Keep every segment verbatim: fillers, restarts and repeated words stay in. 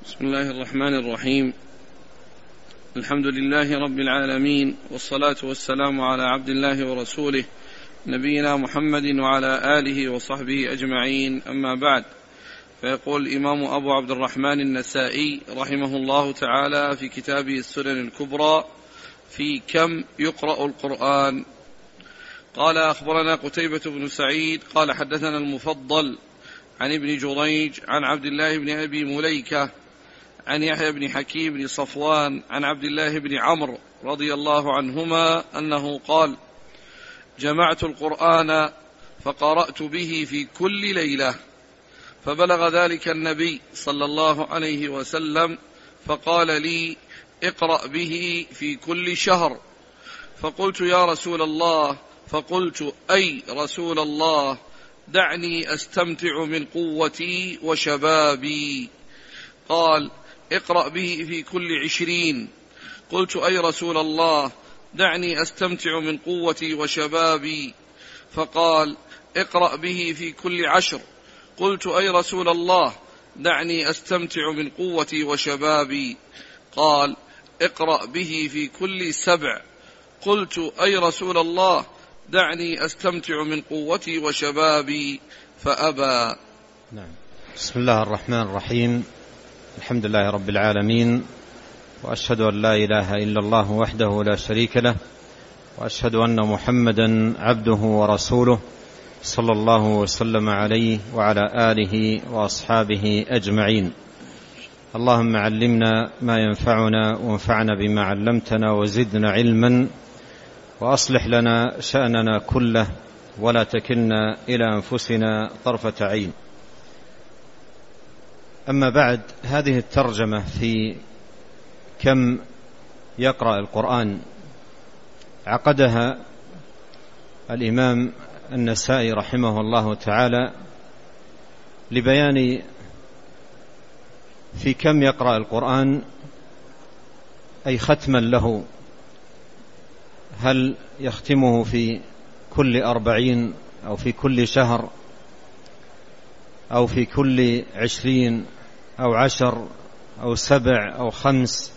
بسم الله الرحمن الرحيم. الحمد لله رب العالمين، والصلاة والسلام على عبد الله ورسوله نبينا محمد وعلى آله وصحبه أجمعين، أما بعد. فيقول الإمام أبو عبد الرحمن النسائي رحمه الله تعالى في كتابه السنن الكبرى في كم يقرأ القرآن. قال: أخبرنا قتيبة بن سعيد قال حدثنا المفضل عن ابن جريج عن عبد الله بن أبي مليكة عن يحيى بن حكيم بن صفوان عن عبد الله بن عمرو رضي الله عنهما أنه قال: جمعت القرآن فقرأت به في كل ليلة، فبلغ ذلك النبي صلى الله عليه وسلم فقال لي: اقرأ به في كل شهر. فقلت: يا رسول الله، فقلت: أي رسول الله، دعني أستمتع من قوتي وشبابي. قال: اقرأ به في كل عشرين. قلت: أي رسول الله، دعني أستمتع من قوتي وشبابي. فقال: اقرأ به في كل عشر. قلت: أي رسول الله، دعني أستمتع من قوتي وشبابي. قال: اقرأ به في كل سبع. قلت: أي رسول الله، دعني أستمتع من قوتي وشبابي. فأبى. نعم. بسم الله الرحمن الرحيم. الحمد لله رب العالمين، وأشهد أن لا إله إلا الله وحده لا شريك له، وأشهد أن محمدا عبده ورسوله صلى الله وسلم عليه وعلى آله وأصحابه أجمعين. اللهم علمنا ما ينفعنا، وانفعنا بما علمتنا، وزدنا علما، وأصلح لنا شأننا كله، ولا تكلنا إلى أنفسنا طرفة عين. أما بعد، هذه الترجمة في كم يقرأ القرآن عقدها الإمام النسائي رحمه الله تعالى لبيان في كم يقرأ القرآن، أي ختما له، هل يختمه في كل أربعين أو في كل شهر أو في كل عشرين أو عشر أو سبع أو خمس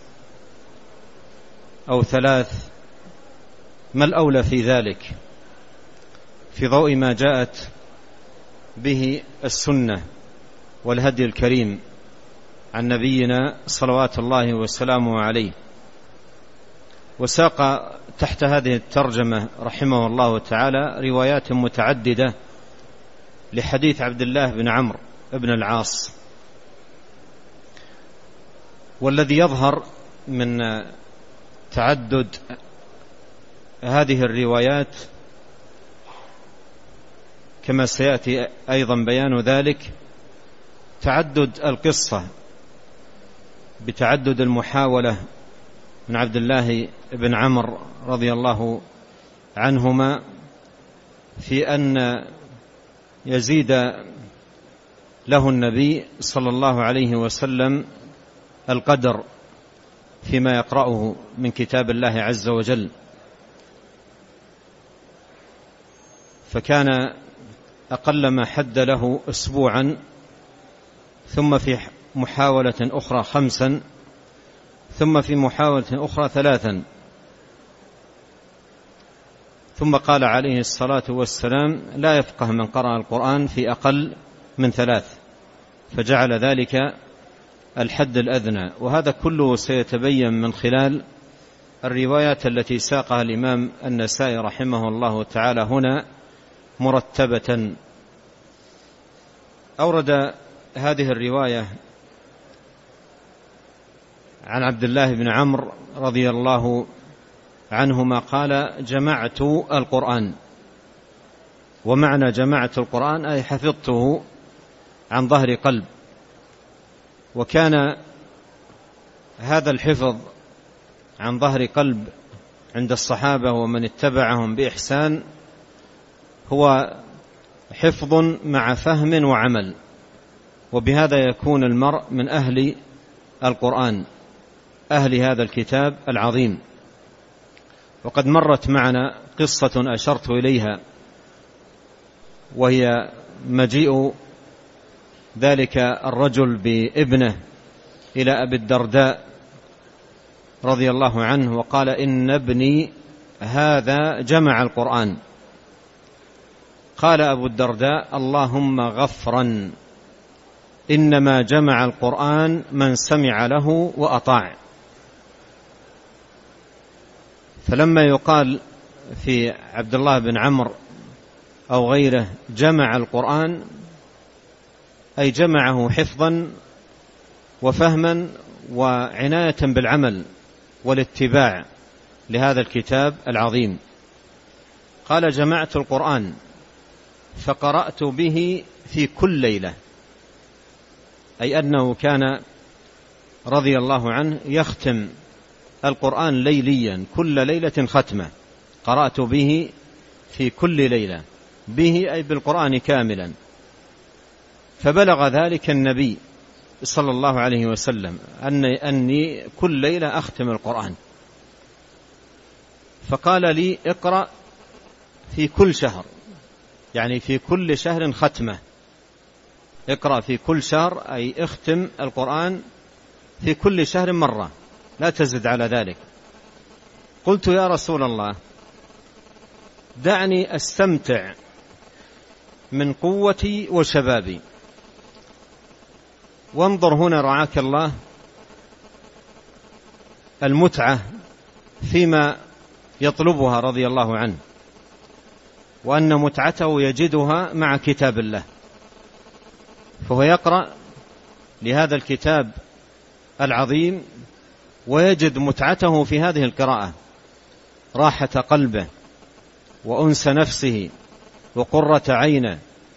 أو ثلاث؟ ما الأولى في ذلك في ضوء ما جاءت به السنة والهدي الكريم عن نبينا صلوات الله وسلامه عليه؟ وساق تحت هذه الترجمة رحمه الله تعالى روايات متعددة لحديث عبد الله بن عمرو بن العاص. والذي يظهر من تعدد هذه الروايات كما سيأتي أيضا بيان ذلك تعدد القصة بتعدد المحاولة من عبد الله بن عمرو رضي الله عنهما في أن يزيد له النبي صلى الله عليه وسلم القدر فيما يقرأه من كتاب الله عز وجل، فكان أقل ما حد له أسبوعا، ثم في محاولة أخرى خمسا، ثم في محاولة أخرى ثلاثا، ثم قال عليه الصلاة والسلام: لا يفقه من قرأ القرآن في أقل من ثلاث، فجعل ذلك الحد الأدنى. وهذا كله سيتبين من خلال الروايات التي ساقها الإمام النسائي رحمه الله تعالى هنا مرتبة. أورد هذه الرواية عن عبد الله بن عمرو رضي الله عنهما قال: جمعت القرآن. ومعنى جمعت القرآن أي حفظته عن ظهر قلب. وكان هذا الحفظ عن ظهر قلب عند الصحابة ومن اتبعهم بإحسان هو حفظ مع فهم وعمل، وبهذا يكون المرء من أهل القرآن، أهل هذا الكتاب العظيم. وقد مرت معنا قصة أشرت إليها، وهي مجيء ذلك الرجل بابنه إلى أبي الدرداء رضي الله عنه وقال: إن ابني هذا جمع القرآن. قال أبو الدرداء: اللهم غفرا، إنما جمع القرآن من سمع له وأطاع. فلما يقال في عبد الله بن عمرو أو غيره جمع القرآن، أي جمعه حفظا وفهما وعناية بالعمل والاتباع لهذا الكتاب العظيم. قال: جمعت القرآن فقرأت به في كل ليلة، أي أنه كان رضي الله عنه يختم القرآن ليليا، كل ليلة ختمة. قرأت به في كل ليلة، به أي بالقرآن كاملا. فبلغ ذلك النبي صلى الله عليه وسلم أني, أني كل ليلة أختم القرآن، فقال لي: اقرأ في كل شهر، يعني في كل شهر ختمة. اقرأ في كل شهر أي اختم القرآن في كل شهر مرة، لا تزد على ذلك. قلت: يا رسول الله، دعني أستمتع من قوتي وشبابي. وانظر هنا رعاك الله المتعة فيما يطلبها رضي الله عنه، وأن متعته يجدها مع كتاب الله. فهو يقرأ لهذا الكتاب العظيم ويجد متعته في هذه القراءة، راحة قلبه وأنس نفسه وقرة عينه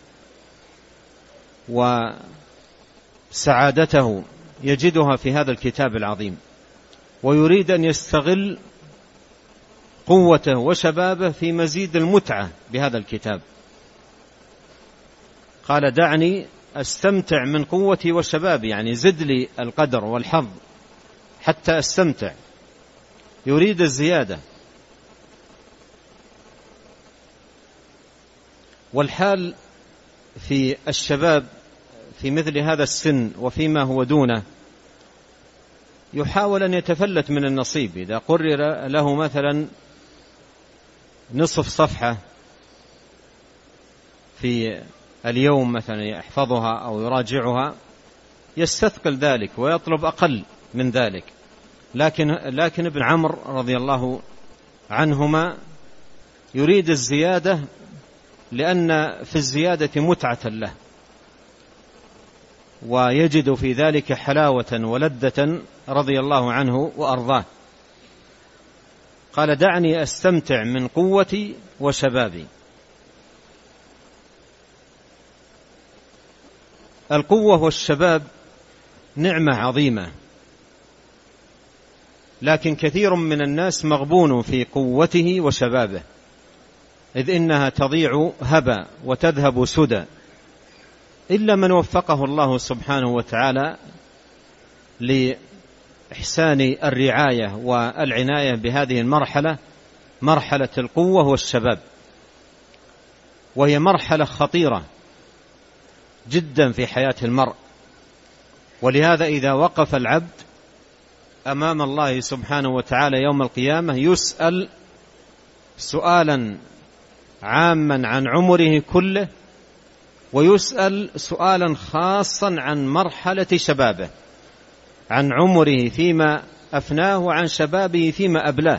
وسعادته يجدها في هذا الكتاب العظيم، ويريد أن يستغل قوته وشبابه في مزيد المتعة بهذا الكتاب. قال: دعني أستمتع من قوتي وشبابي، يعني زد لي القدر والحظ حتى أستمتع، يريد الزيادة. والحال في الشباب في مثل هذا السن وفيما هو دونه يحاول أن يتفلت من النصيب. إذا قرر له مثلا نصف صفحة في اليوم مثلا يحفظها أو يراجعها، يستثقل ذلك ويطلب أقل من ذلك. لكن, لكن ابن عمرو رضي الله عنهما يريد الزيادة، لأن في الزيادة متعة له، ويجد في ذلك حلاوة ولذة رضي الله عنه وأرضاه. قال: دعني أستمتع من قوتي وشبابي. القوة والشباب نعمة عظيمة، لكن كثير من الناس مغبون في قوته وشبابه، إذ إنها تضيع هبا وتذهب سدى، إلا من وفقه الله سبحانه وتعالى لإحسان الرعاية والعناية بهذه المرحلة، مرحلة القوة والشباب، وهي مرحلة خطيرة جدا في حياة المرء. ولهذا إذا وقف العبد أمام الله سبحانه وتعالى يوم القيامة يسأل سؤالا عاما عن عمره كله، ويسأل سؤالا خاصا عن مرحلة شبابه، عن عمره فيما أفناه وعن شبابه فيما أبلاه.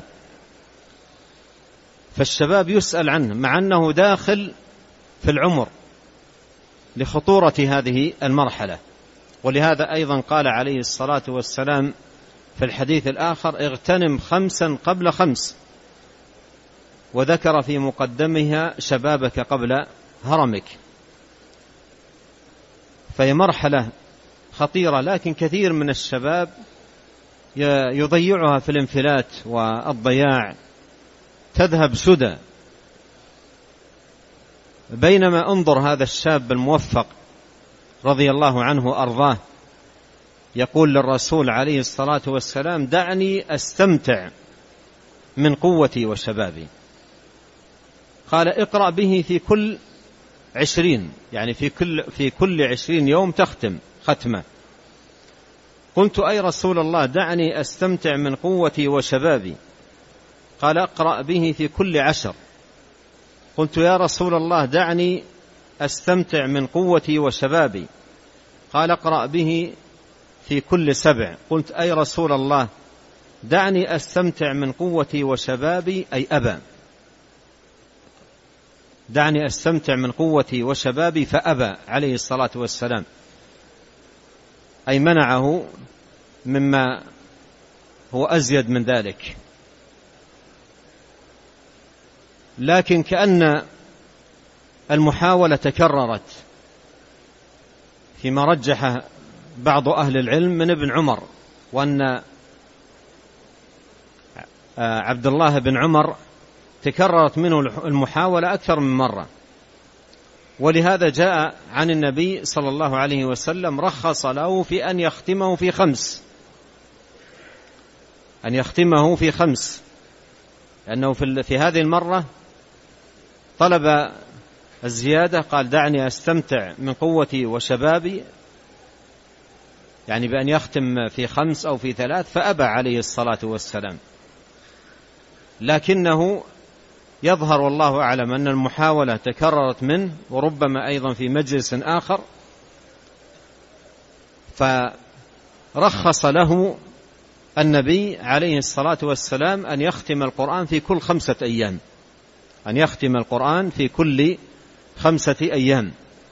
فالشباب يسأل عنه مع أنه داخل في العمر لخطورة هذه المرحلة. ولهذا أيضا قال عليه الصلاة والسلام في الحديث الآخر: اغتنم خمسا قبل خمس، وذكر في مقدمها شبابك قبل هرمك. فهي مرحلة خطيرة، لكن كثير من الشباب يضيعها في الانفلات والضياع، تذهب سدى. بينما انظر هذا الشاب الموفق رضي الله عنه وأرضاه يقول للرسول عليه الصلاة والسلام: دعني أستمتع من قوتي وشبابي. قال: اقرأ به في كل عشرين، يعني في كل, في كل عشرين يوم تختم ختمة. قلت أي رسول الله دعني أستمتع من قوتي وشبابي، قال اقرأ به في كل عشر. قلت يا رسول الله دعني أستمتع من قوتي وشبابي، قال اقرأ به في كل سبع. قلت أي رسول الله دعني أستمتع من قوتي وشبابي، أي أبى، دعني أستمتع من قوتي وشبابي فأبى عليه الصلاة والسلام، أي منعه مما هو أزيد من ذلك. لكن كأن المحاولة تكررت فيما رجح بعض أهل العلم من ابن عمر، وأن عبد الله بن عمر تكررت منه المحاولة أكثر من مرة، ولهذا جاء عن النبي صلى الله عليه وسلم رخص له في أن يختمه في خمس، أن يختمه في خمس، لأنه في هذه المرة طلب الزيادة، قال دعني أستمتع من قوتي وشبابي، يعني بأن يختم في خمس أو في ثلاث، فأبى عليه الصلاة والسلام. لكنه يظهر والله أعلم أن المحاولة تكررت منه، وربما أيضا في مجلس آخر، فرخص له النبي عليه الصلاة والسلام أن يختم القرآن في كل خمسة أيام، أن يختم القرآن في كل خمسة أيام،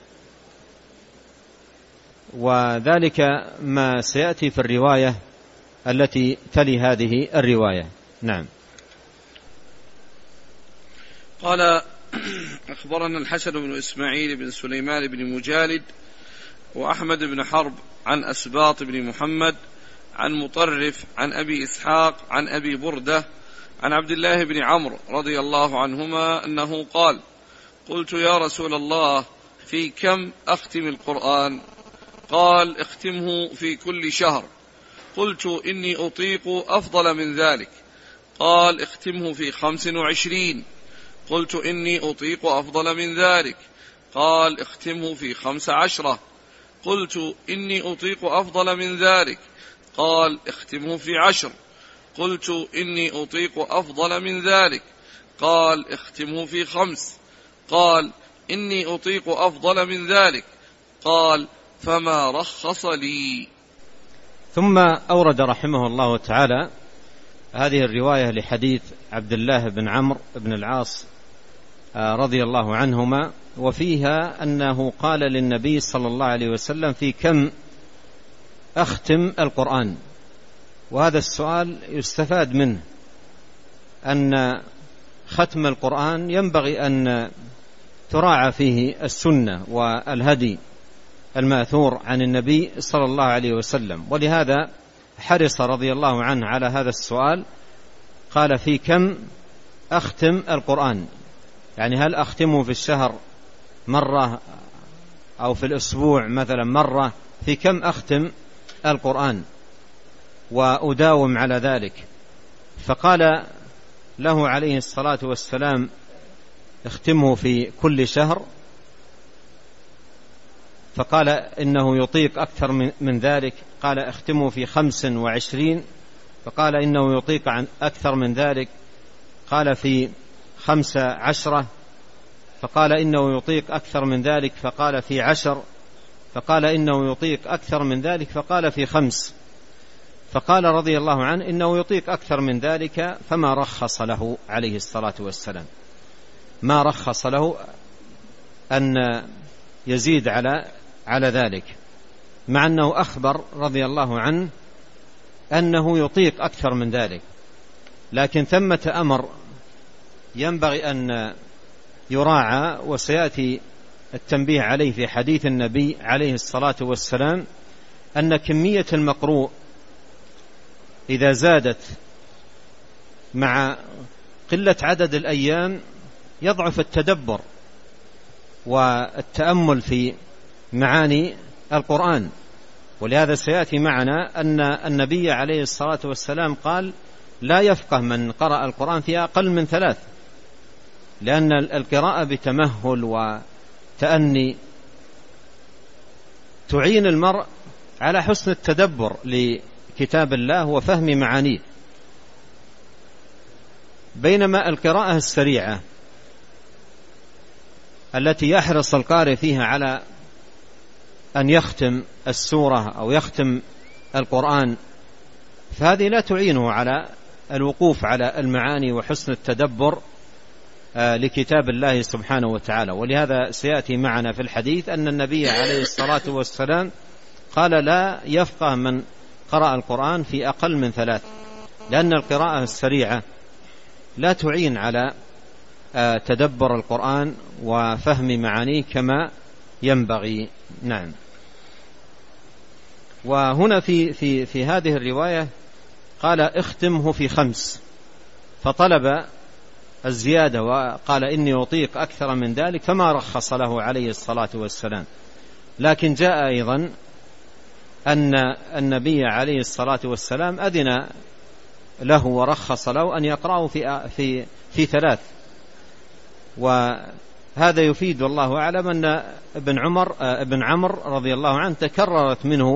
وذلك ما سيأتي في الرواية التي تلي هذه الرواية. نعم. قال أخبرنا الحسن بن إسماعيل بن سليمان بن مجالد وأحمد بن حرب عن أسباط بن محمد عن مطرف عن أبي إسحاق عن أبي بردة عن عبد الله بن عمرو رضي الله عنهما أنه قال قلت يا رسول الله في كم أختم القرآن؟ قال اختمه في كل شهر. قلت إني أطيق أفضل من ذلك. قال اختمه في خمس وعشرين. قلت إني أطيق أفضل من ذلك. قال اختمه في خمس عشرة. قلت إني أطيق أفضل من ذلك. قال اختمه في عشر. قلت إني أطيق أفضل من ذلك. قال اختمه في خمس. قال إني أطيق أفضل من ذلك. قال فما رخص لي. ثم أورد رحمه الله تعالى هذه الرواية لحديث عبد الله بن عمرو بن العاص رضي الله عنهما، وفيها أنه قال للنبي صلى الله عليه وسلم في كم أختم القرآن؟ وهذا السؤال يستفاد منه أن ختم القرآن ينبغي أن تراعى فيه السنة والهدي الماثور عن النبي صلى الله عليه وسلم، ولهذا حرص رضي الله عنه على هذا السؤال. قال في كم أختم القرآن؟ يعني هل أختمه في الشهر مرة أو في الأسبوع مثلا مرة؟ في كم أختم القرآن وأداوم على ذلك؟ فقال له عليه الصلاة والسلام اختمه في كل شهر. فقال إنه يطيق أكثر من ذلك. قال اختمه في خمس وعشرين. فقال إنه يطيق عن أكثر من ذلك. قال في خمس عشرة. فقال إنه يطيق أكثر من ذلك. فقال في عشر. فقال إنه يطيق أكثر من ذلك. فقال في خمس. فقال رضي الله عنه إنه يطيق أكثر من ذلك، فما رخص له عليه الصلاة والسلام، ما رخص له أن يزيد على على ذلك، مع أنه أخبر رضي الله عنه أنه يطيق أكثر من ذلك. لكن ثمة أمر ينبغي أن يراعى، وسيأتي التنبيه عليه في حديث النبي عليه الصلاة والسلام، أن كمية المقروء إذا زادت مع قلة عدد الأيام يضعف التدبر والتأمل في معاني القرآن. ولهذا سيأتي معنا أن النبي عليه الصلاة والسلام قال لا يفقه من قرأ القرآن في أقل من ثلاث، لأن القراءة بتمهل وتأني تعين المرء على حسن التدبر لكتاب الله وفهم معانيه، بينما القراءة السريعة التي يحرص القارئ فيها على أن يختم السورة أو يختم القرآن، فهذه لا تعينه على الوقوف على المعاني وحسن التدبر لكتاب الله سبحانه وتعالى. ولهذا سيأتي معنا في الحديث أن النبي عليه الصلاة والسلام قال لا يفقه من قرأ القرآن في أقل من ثلاث، لأن القراءة السريعة لا تعين على تدبر القرآن وفهم معانيه كما ينبغي. نعم. وهنا في في في هذه الرواية قال اختمه في خمس، فطلب الزيادة وقال إني أطيق أكثر من ذلك، فما رخص له عليه الصلاة والسلام. لكن جاء أيضا أن النبي عليه الصلاة والسلام أذن له ورخص له أن يقرأه في في في ثلاث، وهذا يفيد والله أعلم أن ابن عمر ابن عمرو رضي الله عنه تكررت منه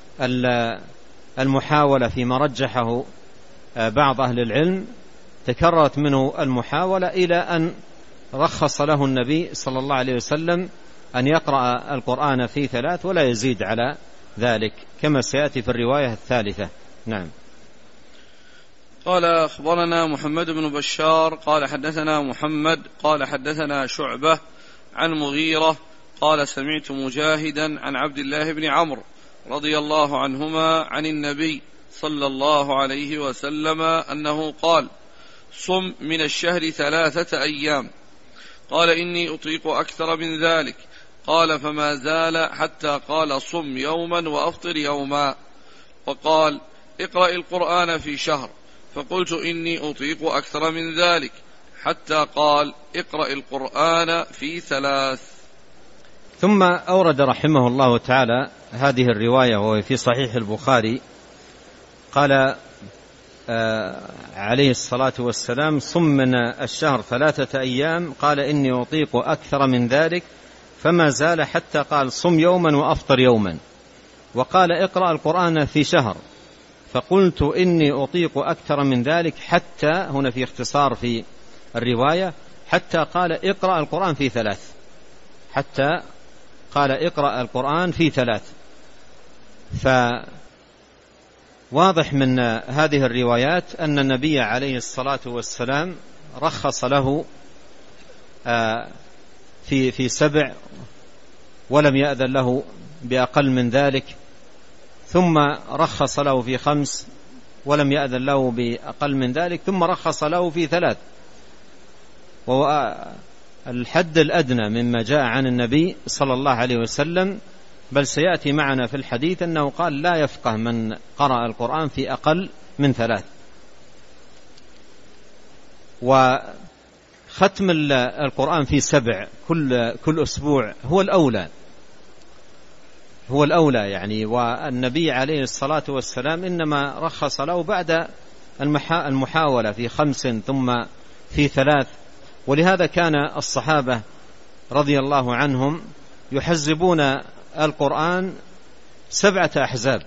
المحاولة فيما رجحه بعض أهل العلم، تكررت منه المحاولة إلى أن رخص له النبي صلى الله عليه وسلم أن يقرأ القرآن في ثلاث ولا يزيد على ذلك، كما سيأتي في الرواية الثالثة. نعم. قال أخبرنا محمد بن بشار قال حدثنا محمد قال حدثنا شعبة عن مغيرة قال سمعت مجاهدا عن عبد الله بن عمرو رضي الله عنهما عن النبي صلى الله عليه وسلم أنه قال صم من الشهر ثلاثة أيام. قال إني أطيق أكثر من ذلك. قال فما زال حتى قال صم يوما وأفطر يوما. وقال اقرأ القرآن في شهر. فقلت إني أطيق أكثر من ذلك، حتى قال اقرأ القرآن في ثلاث. ثم أورد رحمه الله تعالى هذه الرواية وهي في صحيح البخاري. قال آه عليه الصلاة والسلام صم من الشهر ثلاثة أيام. قال إني أطيق أكثر من ذلك، فما زال حتى قال صم يوما وأفطر يوما. وقال اقرأ القرآن في شهر. فقلت إني أطيق أكثر من ذلك، حتى هنا في اختصار في الرواية حتى قال اقرأ القرآن في ثلاث، حتى قال اقرأ القرآن في ثلاث. فواضح من هذه الروايات أن النبي عليه الصلاة والسلام رخص له في في سبع ولم يأذن له بأقل من ذلك، ثم رخص له في خمس ولم يأذن له بأقل من ذلك، ثم رخص له في ثلاث. وهو الحد الأدنى مما جاء عن النبي صلى الله عليه وسلم، بل سيأتي معنا في الحديث أنه قال لا يفقه من قرأ القرآن في أقل من ثلاث. وختم القرآن في سبع كل كل أسبوع هو الأولى هو الأولى يعني. والنبي عليه الصلاة والسلام إنما رخص له بعد المحاولة في خمس ثم في ثلاث. ولهذا كان الصحابة رضي الله عنهم يحزبون القرآن سبعة أحزاب،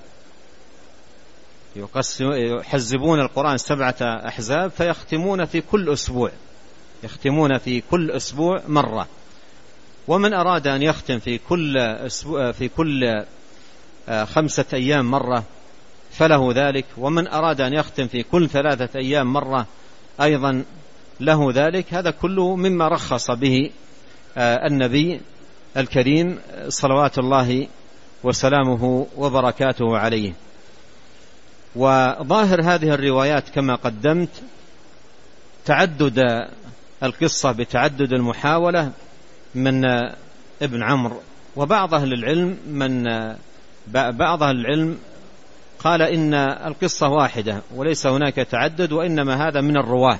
يحزبون القرآن سبعة أحزاب فيختمون في كل أسبوع يختمون في كل أسبوع مرة. ومن أراد أن يختم في كل أسبوع في كل خمسة أيام مرة فله ذلك، ومن أراد أن يختم في كل ثلاثة أيام مرة أيضا له ذلك. هذا كله مما رخص به النبي الكريم صلوات الله وسلامه وبركاته عليه. وظاهر هذه الروايات كما قدمت تعدد القصة بتعدد المحاولة من ابن عمرو. وبعض أهل العلم من بعض أهل العلم قال إن القصة واحدة وليس هناك تعدد، وإنما هذا من الرواة،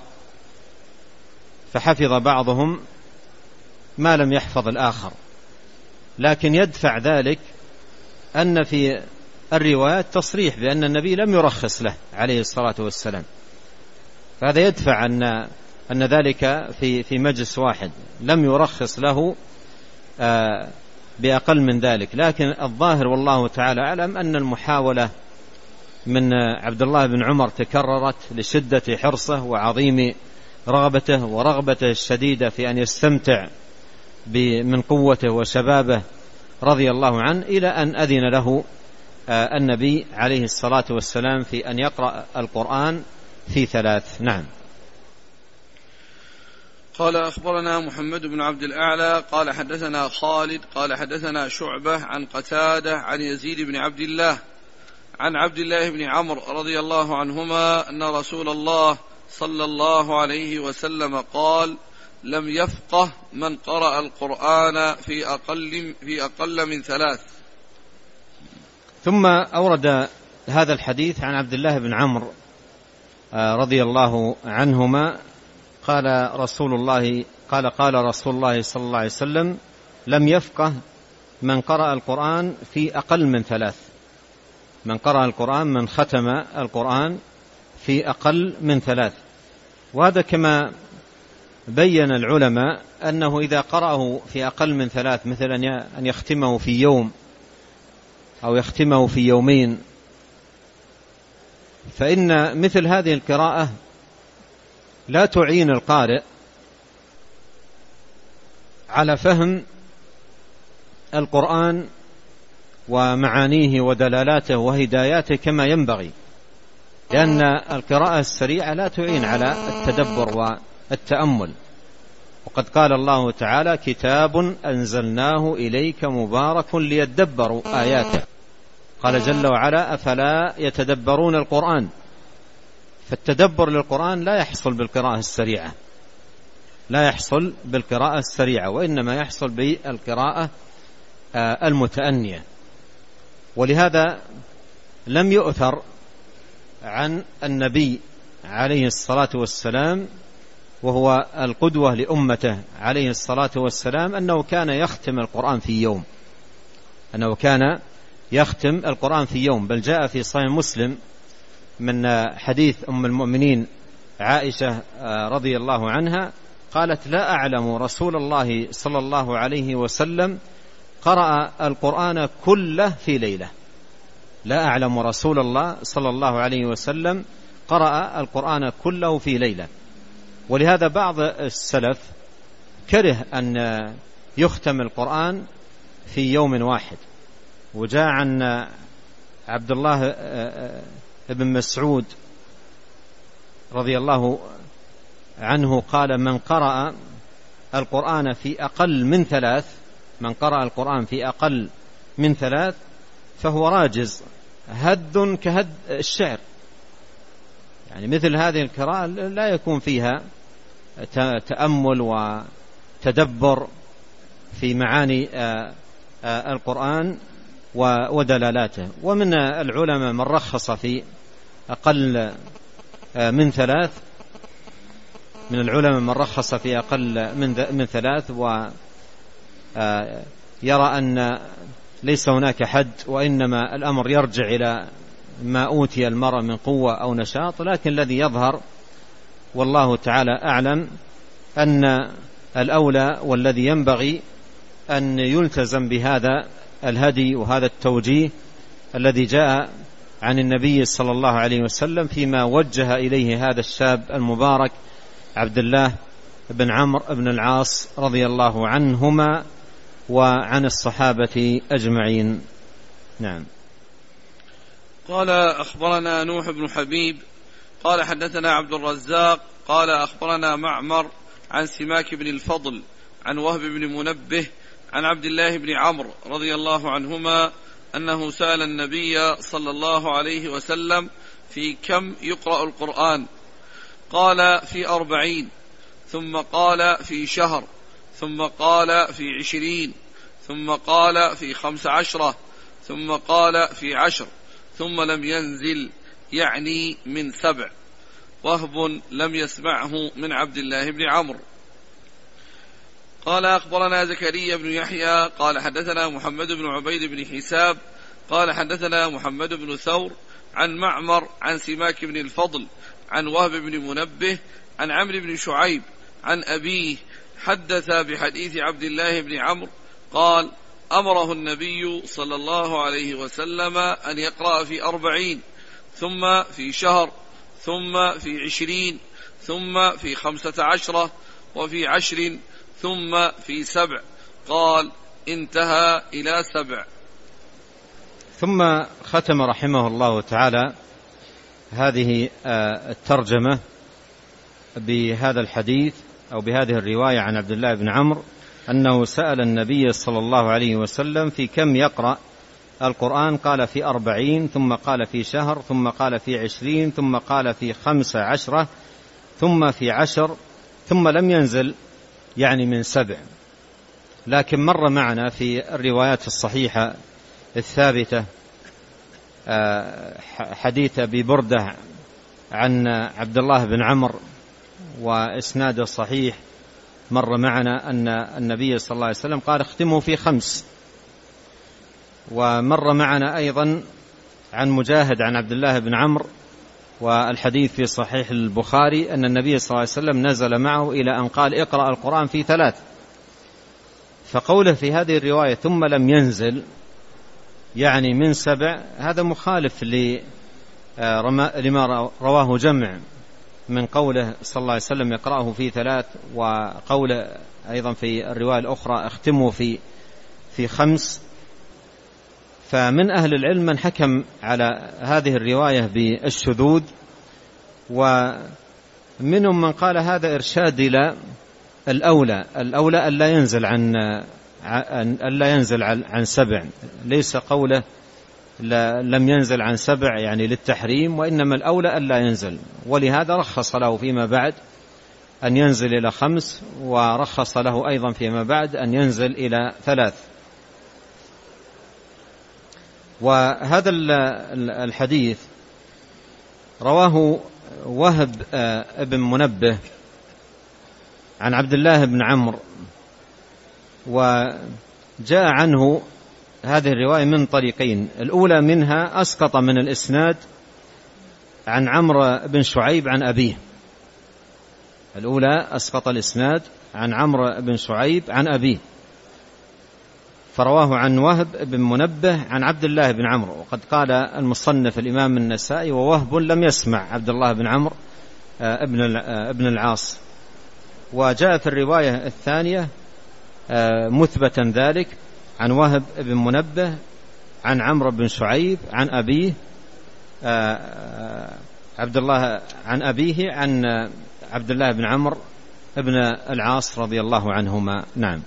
فحفظ بعضهم ما لم يحفظ الآخر. لكن يدفع ذلك أن في الروايات تصريح بأن النبي لم يرخص له عليه الصلاة والسلام، فهذا يدفع أن أن ذلك في في مجلس واحد لم يرخص له بأقل من ذلك. لكن الظاهر والله تعالى أعلم أن المحاولة من عبد الله بن عمر تكررت لشدة حرصه وعظيم رغبته ورغبته الشديدة في أن يستمتع من قوته وشبابه رضي الله عنه، إلى أن أذن له النبي عليه الصلاة والسلام في أن يقرأ القرآن في ثلاث. نعم. قال أخبرنا محمد بن عبد الأعلى قال حدثنا خالد قال حدثنا شعبة عن قتادة عن يزيد بن عبد الله عن عبد الله بن عمرو رضي الله عنهما أن رسول الله صلى الله عليه وسلم قال: لم يفقه من قرأ القرآن في أقل, في أقل من ثلاث. ثم أورد هذا الحديث عن عبد الله بن عمرو رضي الله عنهما قال رسول الله قال قال رسول الله صلى الله عليه وسلم: لم يفقه من قرأ القرآن في أقل من ثلاث. من قرأ القرآن، من ختم القرآن في أقل من ثلاث. وهذا كما بين العلماء أنه إذا قرأه في أقل من ثلاث، مثل أن يختمه في يوم أو يختمه في يومين، فإن مثل هذه القراءة لا تعين القارئ على فهم القرآن ومعانيه ودلالاته وهداياته كما ينبغي، لأن القراءة السريعة لا تعين على التدبر والتأمل. وقد قال الله تعالى: كتاب أنزلناه إليك مبارك ليدبروا آياته. قال جل وعلا: أفلا يتدبرون القرآن. فالتدبر للقرآن لا يحصل بالقراءة السريعة، لا يحصل بالقراءة السريعة، وإنما يحصل بالقراءة المتأنية. ولهذا لم يؤثر عن النبي عليه الصلاة والسلام، وهو القدوة لأمته عليه الصلاة والسلام، أنه كان يختم القرآن في يوم، أنه كان يختم القرآن في يوم. بل جاء في صحيح مسلم من حديث أم المؤمنين عائشة رضي الله عنها قالت: لا أعلم رسول الله صلى الله عليه وسلم قرأ القرآن كله في ليلة. لا أعلم رسول الله صلى الله عليه وسلم قرأ القرآن كله في ليلة. ولهذا بعض السلف كره أن يختم القرآن في يوم واحد. وجاء عن عبد الله ابن مسعود رضي الله عنه قال: من قرأ القرآن في أقل من ثلاث من قرأ القرآن في أقل من ثلاث فهو راجز، هد كهد الشعر. يعني مثل هذه القراءة لا يكون فيها تأمل وتدبر في معاني القرآن ودلالاته. ومن العلماء من رخص في أقل من ثلاث من العلماء من رخص في أقل من ثلاث ويرى أن ليس هناك حد، وإنما الأمر يرجع إلى ما أوتي المرء من قوة أو نشاط. لكن الذي يظهر والله تعالى أعلم أن الأولى والذي ينبغي أن يلتزم بهذا الهدي وهذا التوجيه الذي جاء عن النبي صلى الله عليه وسلم فيما وجه إليه هذا الشاب المبارك عبد الله بن عمرو بن العاص رضي الله عنهما وعن الصحابة أجمعين. نعم. قال أخبرنا نوح بن حبيب قال حدثنا عبد الرزاق قال أخبرنا معمر عن سماك بن الفضل عن وهب بن منبه عن عبد الله بن عمرو رضي الله عنهما أنه سأل النبي صلى الله عليه وسلم: في كم يقرأ القرآن؟ قال: في أربعين. ثم قال: في شهر. ثم قال: في عشرين. ثم قال: في خمس عشرة. ثم قال: في عشر. ثم لم ينزل، يعني من سبع. وهب لم يسمعه من عبد الله بن عمرو. قال أخبرنا زكريا بن يحيى قال حدثنا محمد بن عبيد بن حساب قال حدثنا محمد بن ثور عن معمر عن سماك بن الفضل عن وهب بن منبه عن عمرو بن شعيب عن أبيه حدث بحديث عبد الله بن عمرو قال: أمره النبي صلى الله عليه وسلم أن يقرأ في أربعين، ثم في شهر، ثم في عشرين، ثم في خمسة عشرة، وفي عشر، ثم في سبع. قال: انتهى إلى سبع. ثم ختم رحمه الله تعالى هذه الترجمة بهذا الحديث أو بهذه الرواية عن عبد الله بن عمرو أنه سأل النبي صلى الله عليه وسلم في كم يقرأ القرآن، قال في أربعين، ثم قال في شهر، ثم قال في عشرين، ثم قال في خمسة عشرة، ثم في عشر، ثم لم ينزل يعني من سبع. لكن مر معنا في الروايات الصحيحة الثابتة حديث أبي بردة عن عبد الله بن عمرو وإسناد الصحيح، مر معنا أن النبي صلى الله عليه وسلم قال: اختموا في خمس. ومر معنا أيضا عن مجاهد عن عبد الله بن عمرو والحديث في صحيح البخاري أن النبي صلى الله عليه وسلم نزل معه إلى أن قال: اقرأ القرآن في ثلاث. فقوله في هذه الرواية ثم لم ينزل يعني من سبع، هذا مخالف لما رواه جمع من قوله صلى الله عليه وسلم يقرأه في ثلاث، وقوله أيضا في الرواية الأخرى اختموا في في خمس. فمن أهل العلم من حكم على هذه الرواية بالشذوذ، ومنهم من قال هذا إرشاد إلى الأولى الأولى ألا ينزل عن ألا ينزل عن سبع، ليس قوله لم ينزل عن سبع يعني للتحريم، وإنما الأولى ألا ينزل. ولهذا رخص له فيما بعد أن ينزل إلى خمس، ورخص له أيضا فيما بعد أن ينزل إلى ثلاث. وهذا الحديث رواه وهب ابن منبه عن عبد الله بن عمرو، وجاء عنه هذه الرواية من طريقين. الأولى منها أسقط من الإسناد عن عمرو بن شعيب عن أبيه، الأولى أسقط الإسناد عن عمرو بن شعيب عن أبيه، فرواه عن وهب بن منبه عن عبد الله بن عمرو. وقد قال المصنف الإمام النسائي: ووهب لم يسمع عبد الله بن عمرو ابن العاص. وجاء في الرواية الثانية مثبتا ذلك عن وهب بن منبه عن عمرو بن شعيب عن أبيه عبد الله عن أبيه عن عبد الله بن عمرو ابن العاص رضي الله عنهما. نعم.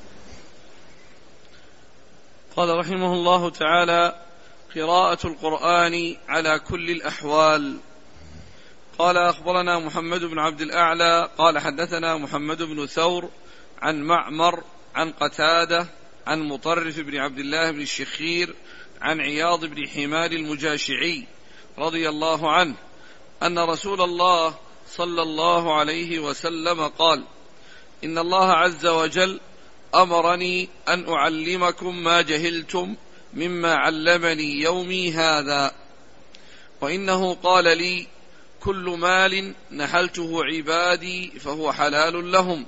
قال رحمه الله تعالى: قراءة القرآن على كل الأحوال. قال: أخبرنا محمد بن عبد الأعلى قال حدثنا محمد بن ثور عن معمر عن قتادة عن مطرف بن عبد الله بن الشخير عن عياض بن حمار المجاشعي رضي الله عنه أن رسول الله صلى الله عليه وسلم قال: إن الله عز وجل أمرني أن أعلمكم ما جهلتم مما علمني يومي هذا، وإنه قال لي: كل مال نحلته عبادي فهو حلال لهم،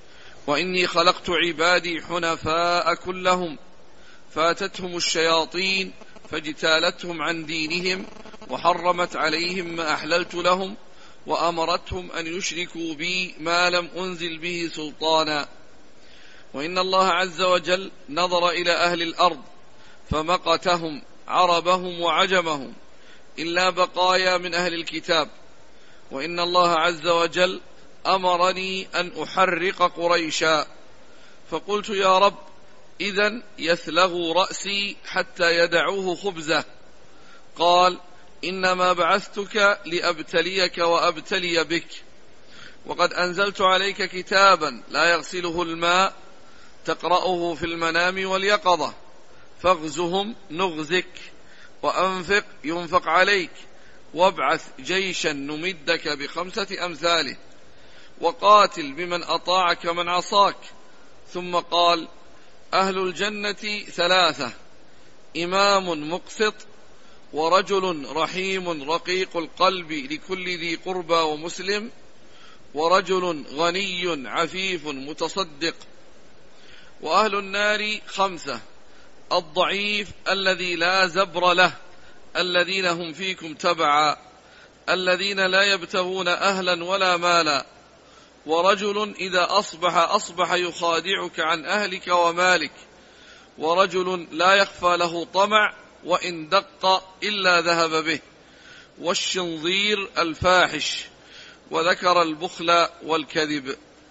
وإني خلقت عبادي حنفاء كلهم، فاتتهم الشياطين فاجتالتهم عن دينهم وحرمت عليهم ما أحللت لهم، وأمرتهم أن يشركوا بي ما لم أنزل به سلطانا. وإن الله عز وجل نظر إلى أهل الأرض فمقتهم عربهم وعجمهم إلا بقايا من أهل الكتاب، وإن الله عز وجل أمرني أن أحرق قريشا. فقلت: يا رب، إذن يثلغ رأسي حتى يدعوه خبزه. قال: إنما بعثتك لأبتليك وأبتلي بك، وقد أنزلت عليك كتابا لا يغسله الماء تقرأه في المنام واليقظة، فاغزهم نغزك، وأنفق ينفق عليك، وابعث جيشا نمدك بخمسة أمثاله، وقاتل بمن أطاعك من عصاك. ثم قال: أهل الجنة ثلاثة: إمام مقسط، ورجل رحيم رقيق القلب لكل ذي قربى ومسلم، ورجل غني عفيف متصدق. وأهل النار خمسة: الضعيف الذي لا زبر له، الذين هم فيكم تبعا، الذين لا يبتغون أهلا ولا مالا. ورجل إذا أصبح أصبح يخادعك عن أهلك ومالك. ورجل لا يخفى له طمع وإن دق إلا ذهب به. والشنظير الفاحش. وذكر البخل والكذب.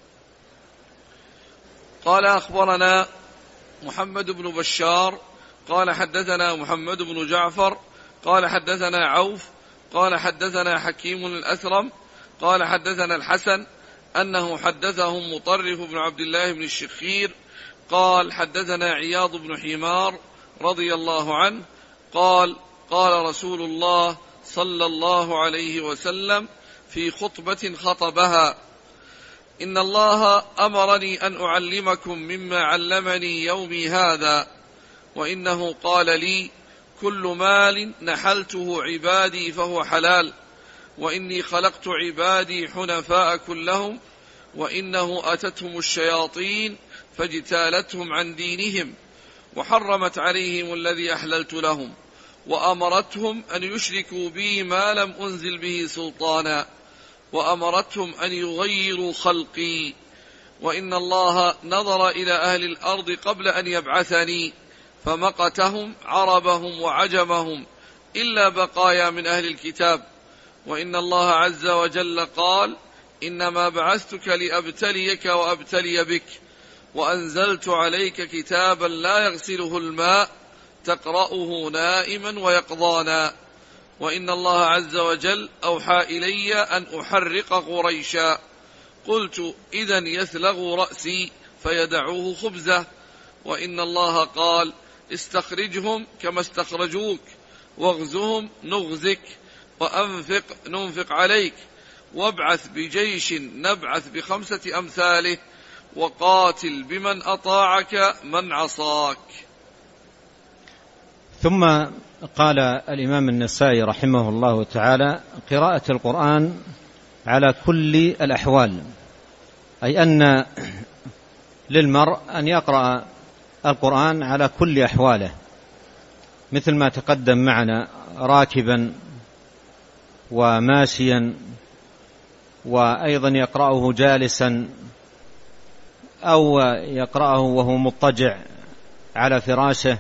قال أخبرنا محمد بن بشار قال حدثنا محمد بن جعفر قال حدثنا عوف قال حدثنا حكيم الأثرم قال حدثنا الحسن أنه حدثهم مطرف بن عبد الله بن الشخير قال حدثنا عياض بن حمار رضي الله عنه قال قال رسول الله صلى الله عليه وسلم في خطبة خطبها: إن الله أمرني أن أعلمكم مما علمني يومي هذا، وإنه قال لي: كل مال نحلته عبادي فهو حلال، وإني خلقت عبادي حنفاء كلهم، وإنه أتتهم الشياطين فاجتالتهم عن دينهم، وحرمت عليهم الذي أحللت لهم، وأمرتهم أن يشركوا بي ما لم أنزل به سلطانا، وأمرتهم أن يغيروا خلقي، وإن الله نظر إلى أهل الأرض قبل أن يبعثني فمقتهم عربهم وعجمهم إلا بقايا من أهل الكتاب، وإن الله عز وجل قال: إنما بعثتك لأبتليك وأبتلي بك، وأنزلت عليك كتابا لا يغسله الماء تقرأه نائما ويقظانا، وإن الله عز وجل أوحى إلي أن أحرق قريشا. قلت: إذن يثلغ رأسي فيدعوه خبزه. وإن الله قال: استخرجهم كما استخرجوك، واغزهم نغزك، وأنفق ننفق عليك، وابعث بجيش نبعث بخمسة أمثاله، وقاتل بمن أطاعك من عصاك. ثم قال الإمام النسائي رحمه الله تعالى: قراءة القرآن على كل الأحوال، أي أن للمرء أن يقرأ القرآن على كل أحواله، مثل ما تقدم معنا: راكبا وماشيا، وأيضا يقرأه جالسا، أو يقرأه وهو مضطجع على فراشه،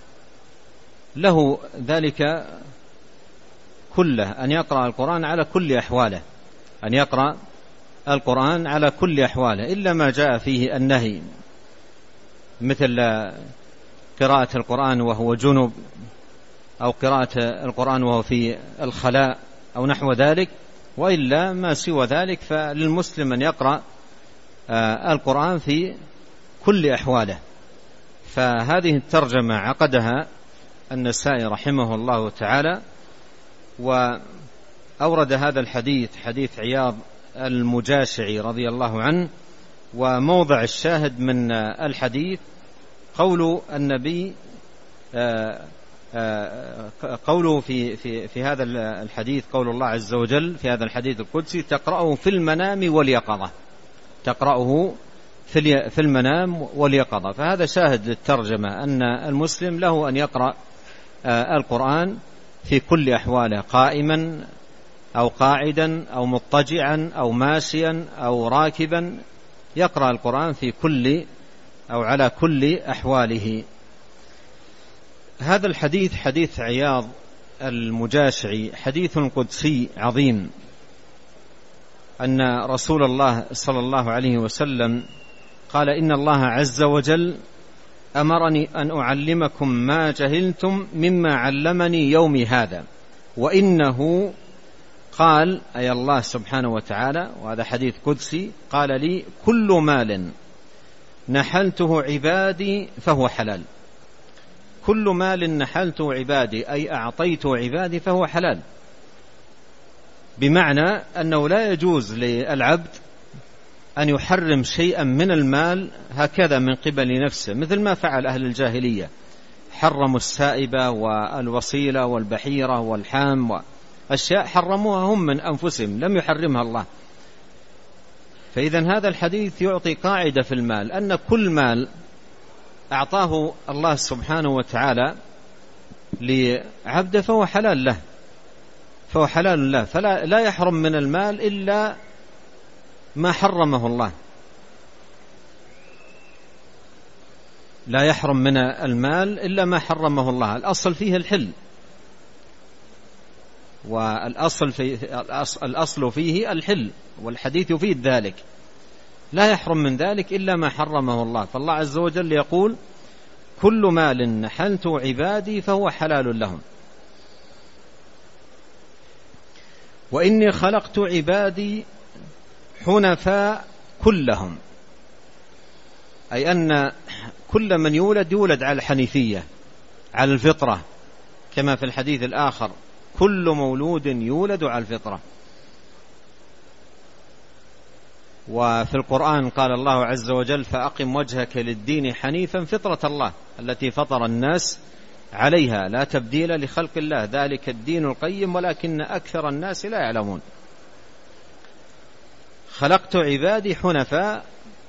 له ذلك كله، أن يقرأ القرآن على كل أحواله، أن يقرأ القرآن على كل أحواله، إلا ما جاء فيه النهي، مثل قراءة القرآن وهو جنب، أو قراءة القرآن وهو في الخلاء، أو نحو ذلك. وإلا ما سوى ذلك فللمسلم أن يقرأ القرآن في كل أحواله. فهذه الترجمة عقدها النسائي رحمه الله تعالى، وأورد هذا الحديث، حديث عياض المجاشعي رضي الله عنه. وموضع الشاهد من الحديث قول النبي، قوله في, في, في هذا الحديث، قول الله عز وجل في هذا الحديث القدسي: تقرأه في المنام واليقظة، تقرأه في المنام واليقظة. فهذا شاهد للترجمة، أن المسلم له أن يقرأ القرآن في كل أحواله، قائما أو قاعدا أو مضطجعا أو ماشيا أو راكبا، يقرأ القرآن في كل أو على كل أحواله. هذا الحديث، حديث عياض المجاشعي، حديث قدسي عظيم، أن رسول الله صلى الله عليه وسلم قال: إن الله عز وجل أمرني أن أعلمكم ما جهلتم مما علمني يومي هذا، وإنه قال، أي الله سبحانه وتعالى، وهذا حديث قدسي، قال لي: كل مال نحلته عبادي فهو حلال. كل مال نحلته عبادي، أي أعطيته عبادي، فهو حلال، بمعنى أنه لا يجوز للعبد أن يحرم شيئا من المال هكذا من قبل نفسه، مثل ما فعل أهل الجاهلية، حرموا السائبة والوصيلة والبحيرة والحام، أشياء حرموها هم من أنفسهم، لم يحرمها الله. فإذا هذا الحديث يعطي قاعدة في المال، أن كل مال أعطاه الله سبحانه وتعالى لعبده فهو حلال له، فهو حلال له، فلا لا يحرم من المال إلا ما حرمه الله، لا يحرم من المال إلا ما حرمه الله. الأصل فيه الحل، والأصل فيه الأصل فيه الحل، والحديث فيه ذلك، لا يحرم من ذلك إلا ما حرمه الله. فالله عز وجل يقول: كل مال نحلت عبادي فهو حلال لهم، وإني خلقت عبادي حنفاء كلهم، أي أن كل من يولد يولد على الحنيفية، على الفطرة، كما في الحديث الآخر: كل مولود يولد على الفطرة. وفي القرآن قال الله عز وجل: فأقم وجهك للدين حنيفا فطرة الله التي فطر الناس عليها لا تبديل لخلق الله ذلك الدين القيم ولكن أكثر الناس لا يعلمون. خلقت عبادي حنفاء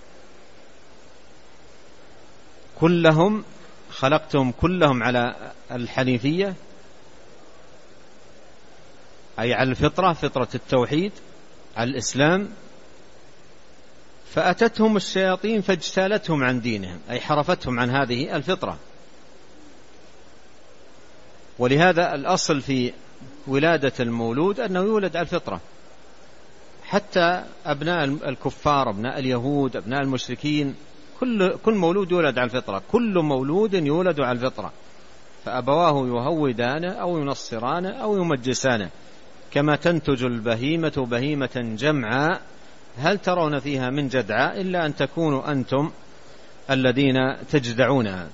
كلهم، خلقتهم كلهم على الحنيفية، أي على الفطرة، فطرة التوحيد، على الإسلام. فأتتهم الشياطين فاجتالتهم عن دينهم، أي حرفتهم عن هذه الفطرة. ولهذا الأصل في ولادة المولود أنه يولد على الفطرة، حتى أبناء الكفار، أبناء اليهود، أبناء المشركين، كل كل مولود يولد على الفطرة، كل مولود يولد على الفطرة، فأبواه يهودانه أو ينصرانه أو يمجسانه، كما تنتج البهيمة بهيمة جمعاء هل ترون فيها من جدعاء إلا أن تكونوا أنتم الذين تجدعونها.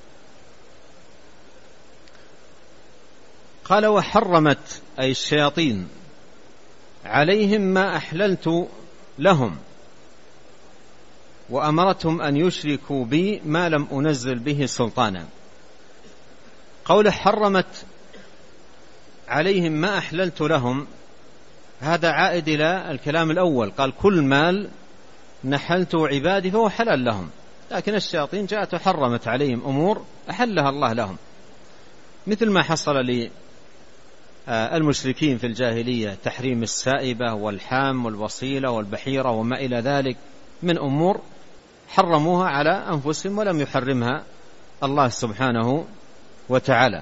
قال: وحرمت، أي الشياطين، عليهم ما أحللت لهم، وأمرتهم أن يشركوا بي ما لم أنزل به سلطانا. قوله حرمت عليهم ما أحللت لهم، هذا عائد إلى الكلام الأول، قال: كل مال نحلت عبادي فهو حلال لهم، لكن الشياطين جاءت وحرمت عليهم أمور أحلها الله لهم، مثل ما حصل للمشركين في الجاهلية: تحريم السائبة والحام والوصيلة والبحيرة وما إلى ذلك من أمور حرموها على أنفسهم ولم يحرمها الله سبحانه وتعالى.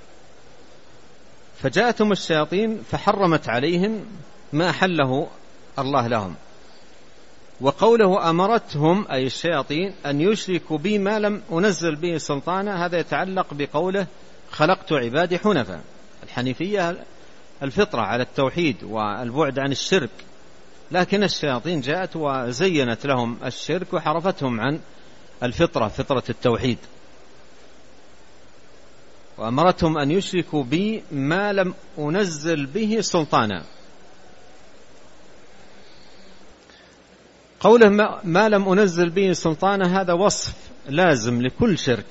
فجاءتهم الشياطين فحرمت عليهم ما أحله الله لهم. وقوله أمرتهم، أي الشياطين، أن يشركوا بي ما لم أنزل به سلطانا، هذا يتعلق بقوله: خلقت عبادي حنفا. الحنيفية الفطرة على التوحيد والبعد عن الشرك، لكن الشياطين جاءت وزينت لهم الشرك وحرفتهم عن الفطرة، فطرة التوحيد. وأمرتهم أن يشركوا بي ما لم أنزل به سلطانا. قوله ما لم أنزل به سلطانا هذا وصف لازم لكل شرك،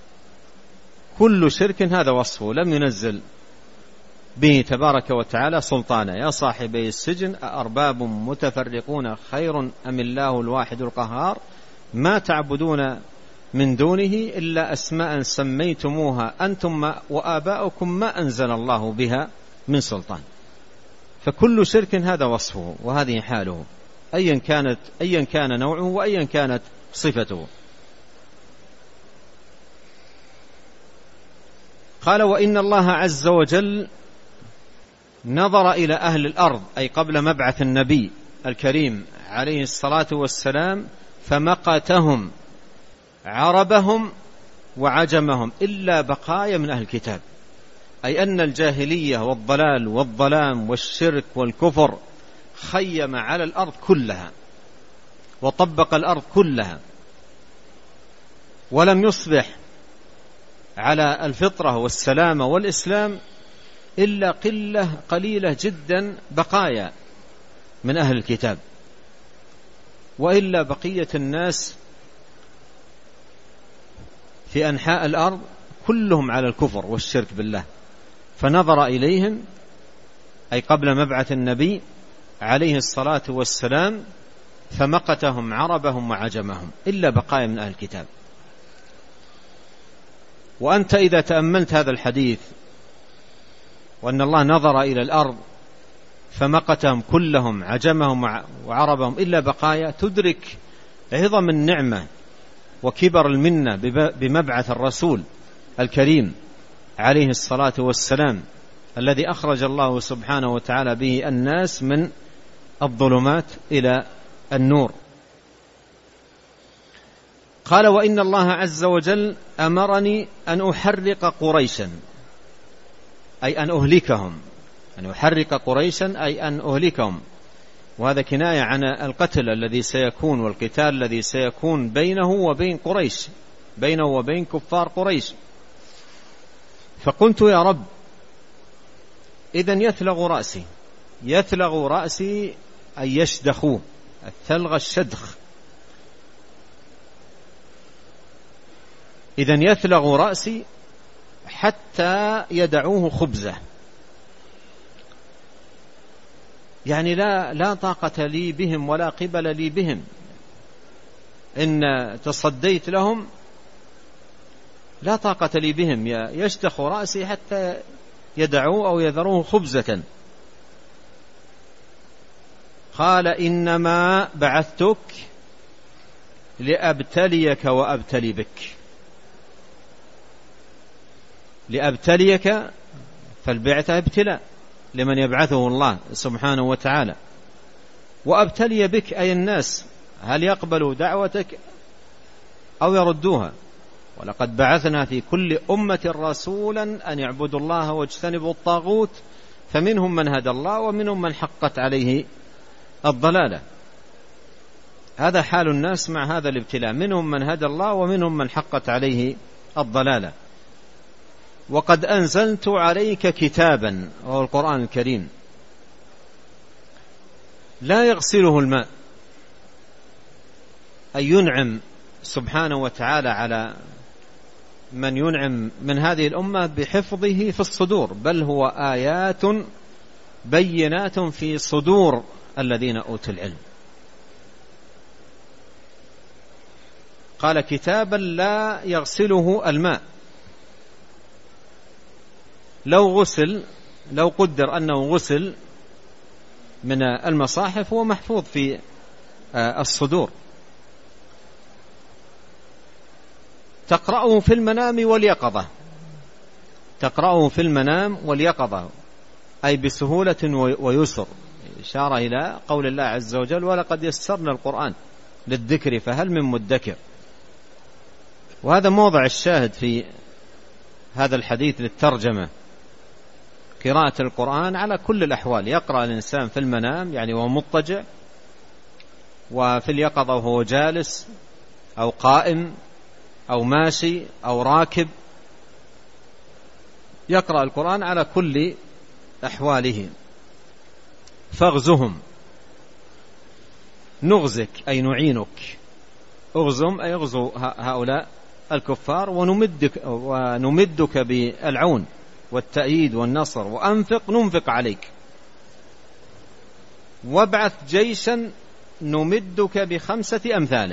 كل شرك هذا وصفه، لم ينزل به تبارك وتعالى سلطانا. يا صاحبي السجن أأرباب متفرقون خير أم الله الواحد القهار ما تعبدون من دونه إلا أسماء سميتموها أنتم وآباؤكم ما أنزل الله بها من سلطان. فكل شرك هذا وصفه وهذه حاله، أيا كانت أيا كان نوعه وأيا كانت صفته. قال: وإن الله عز وجل نظر إلى أهل الأرض، أي قبل مبعث النبي الكريم عليه الصلاة والسلام، فمقتهم عربهم وعجمهم إلا بقايا من أهل الكتاب، أي أن الجاهلية والضلال والظلام والشرك والكفر خيم على الأرض كلها وطبق الأرض كلها، ولم يصبح على الفطرة والسلامة والإسلام إلا قلة قليلة جدا بقايا من أهل الكتاب، وإلا بقية الناس في أنحاء الأرض كلهم على الكفر والشرك بالله. فنظر إليهم، أي قبل مبعث النبي عليه الصلاة والسلام، فمقتهم عربهم وعجمهم إلا بقايا من أهل الكتاب. وأنت إذا تأملت هذا الحديث وأن الله نظر إلى الأرض فمقتهم كلهم عجمهم وعربهم إلا بقايا، تدرك عظم النعمة وكبر المنة بمبعث الرسول الكريم عليه الصلاة والسلام الذي أخرج الله سبحانه وتعالى به الناس من الظلمات إلى النور. قال: وإن الله عز وجل أمرني أن أحرق قريشا، أي أن أهلكهم، أن أحرق قريشا أي أن أهلكهم، وهذا كناية عن القتل الذي سيكون والقتال الذي سيكون بينه وبين قريش، بينه وبين كفار قريش. فقلت: يا رب، إذن يثلغ رأسي. يثلغ رأسي أي يشدخوه، الثلغ الشدخ. إذن يثلغ رأسي حتى يدعوه خبزة، يعني لا لا طاقة لي بهم ولا قبل لي بهم، إن تصديت لهم لا طاقة لي بهم، يشدخ رأسي حتى يدعوه أو يذروه خبزة. قال: إنما بعثتك لأبتليك وأبتلي بك. لأبتليك، فالبعثة ابتلاء لمن يبعثه الله سبحانه وتعالى، وأبتلي بك أي الناس هل يقبلوا دعوتك أو يردوها. ولقد بعثنا في كل أمة رسولا أن يعبدوا الله واجتنبوا الطاغوت، فمنهم من هدى الله ومنهم من حقت عليه الضلالة. هذا حال الناس مع هذا الابتلاء، منهم من هدى الله ومنهم من حقت عليه الضلالة. وقد أنزلت عليك كتابا، وهو القرآن الكريم، لا يغسله الماء، أي ينعم سبحانه وتعالى على من ينعم من هذه الأمة بحفظه في الصدور، بل هو آيات بينات في صدور الذين أوتوا العلم. قال: كتابا لا يغسله الماء. لو غسل، لو قدر أنه غسل من المصاحف هو محفوظ في الصدور. تقرأه في المنام واليقظة، تقرأه في المنام واليقظة أي بسهولة ويسر، إشارة إلى قول الله عز وجل: ولقد يسرنا القرآن للذكر فهل من مدكر. وهذا موضع الشاهد في هذا الحديث للترجمة، قراءة القرآن على كل الأحوال. يقرأ الإنسان في المنام يعني وهو مضطجع، وفي اليقظة وهو جالس أو قائم أو ماشي أو راكب، يقرأ القرآن على كل أحواله. فاغزهم، نغزك أي نعينك، اغزهم أي اغزو هؤلاء الكفار، ونمدك, ونمدك بالعون والتأييد والنصر، وأنفق ننفق عليك، وابعث جيشا نمدك بخمسة أمثاله،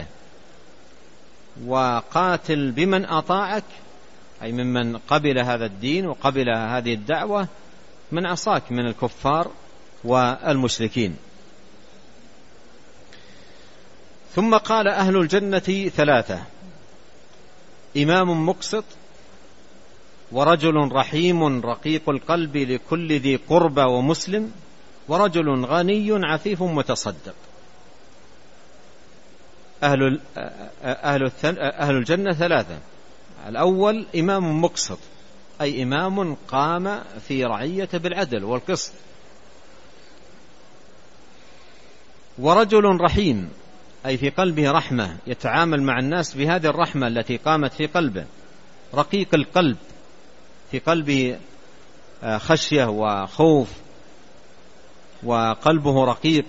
وقاتل بمن أطاعك أي ممن قبل هذا الدين وقبل هذه الدعوة من عصاك من الكفار والمشركين. ثم قال: أهل الجنة ثلاثة: إمام مقسط، ورجل رحيم رقيق القلب لكل ذي قربى ومسلم، ورجل غني عفيف متصدق. أهل, أهل, أهل الجنة ثلاثة: الأول إمام مقسط أي إمام قام في رعية بالعدل والقسط، ورجل رحيم أي في قلبه رحمة، يتعامل مع الناس بهذه الرحمة التي قامت في قلبه، رقيق القلب، في قلبه خشية وخوف وقلبه رقيق.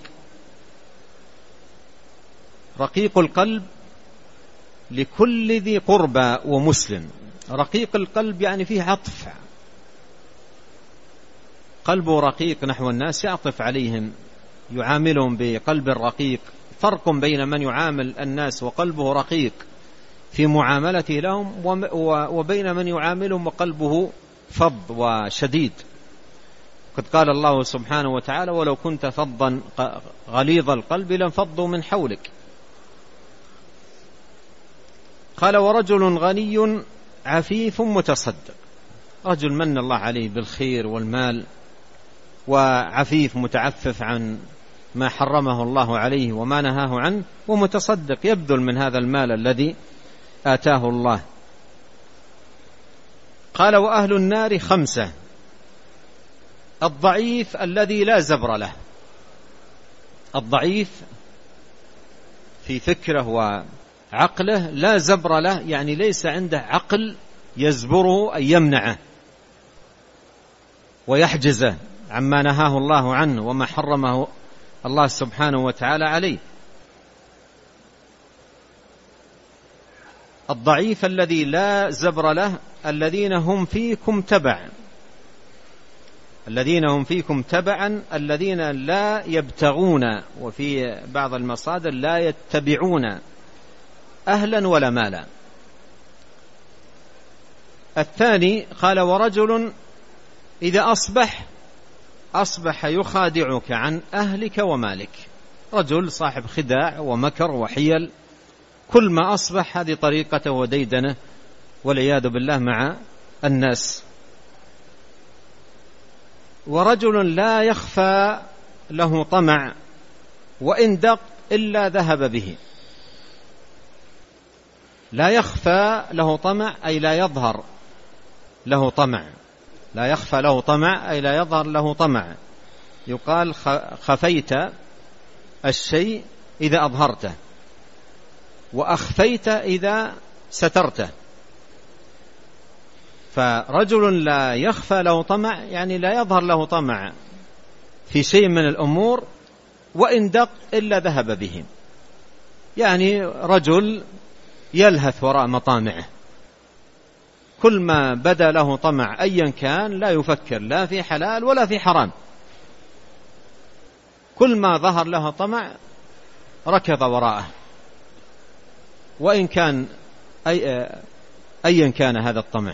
رقيق القلب لكل ذي قربى ومسلم. رقيق القلب يعني فيه عطف، قلبه رقيق نحو الناس، يعطف عليهم، يعاملهم بقلب رقيق. فرق بين من يعامل الناس وقلبه رقيق في معاملته لهم وبين من يعاملهم وقلبه فظ وشديد. قد قال الله سبحانه وتعالى: ولو كنت فظا غليظ القلب لانفضوا من حولك. قال: ورجل غني عفيف متصدق، رجل من الله عليه بالخير والمال وعفيف متعفف عن ما حرمه الله عليه وما نهاه عنه، ومتصدق يبذل من هذا المال الذي آتاه الله. قال: وأهل النار خمسة: الضعيف الذي لا زبر له، الضعيف في فكره وعقله لا زبر له، يعني ليس عنده عقل يزبره أن يمنعه ويحجزه عما نهاه الله عنه وما حرمه الله سبحانه وتعالى عليه. الضعيف الذي لا زبر له الذين هم فيكم تبع، الذين هم فيكم تبعا، الذين لا يبتغون، وفي بعض المصادر لا يتبعون أهلا ولا مالا. الثاني قال: ورجل إذا أصبح أصبح يخادعك عن أهلك ومالك، رجل صاحب خداع ومكر وحيل، كل ما أصبح هذه طريقته وديدنه والعياذ بالله مع الناس. ورجل لا يخفى له طمع وإن دق إلا ذهب به، لا يخفى له طمع أي لا يظهر له طمع، لا يخفى له طمع أي لا يظهر له طمع. يقال: خفيت الشيء إذا أظهرته، وأخفيت إذا سترته. فرجل لا يخفى له طمع يعني لا يظهر له طمع في شيء من الأمور، وإن دق إلا ذهب به، يعني رجل يلهث وراء مطامعه، كل ما بدا له طمع أيا كان لا يفكر لا في حلال ولا في حرام، كل ما ظهر له طمع ركض وراءه وإن كان أي أيا كان هذا الطمع.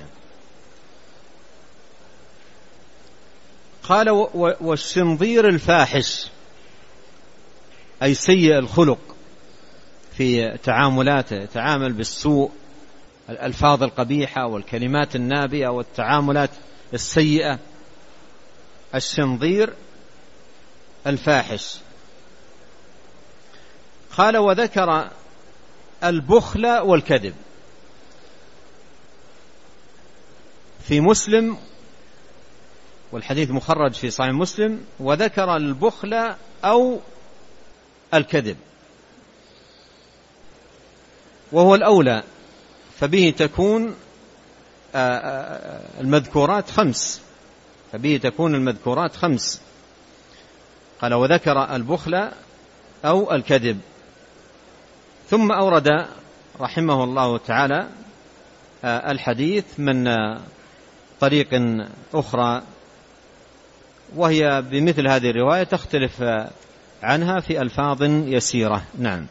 قال: والشنظير الفاحش أي سيء الخلق في تعاملاته، يتعامل بالسوء، الألفاظ القبيحة والكلمات النابئة والتعاملات السيئة. الشنظير الفاحش. قال: وذكر البخل والكذب. في مسلم، والحديث مخرج في صحيح مسلم، وذكر البخل أو الكذب، وهو الأولى، فبه تكون المذكورات خمس، فبه تكون المذكورات خمس. قال: وذكر البخل أو الكذب. ثم أورد رحمه الله تعالى الحديث من طريق أخرى، وهي بمثل هذه الرواية تختلف عنها في ألفاظ يسيرة. نعم.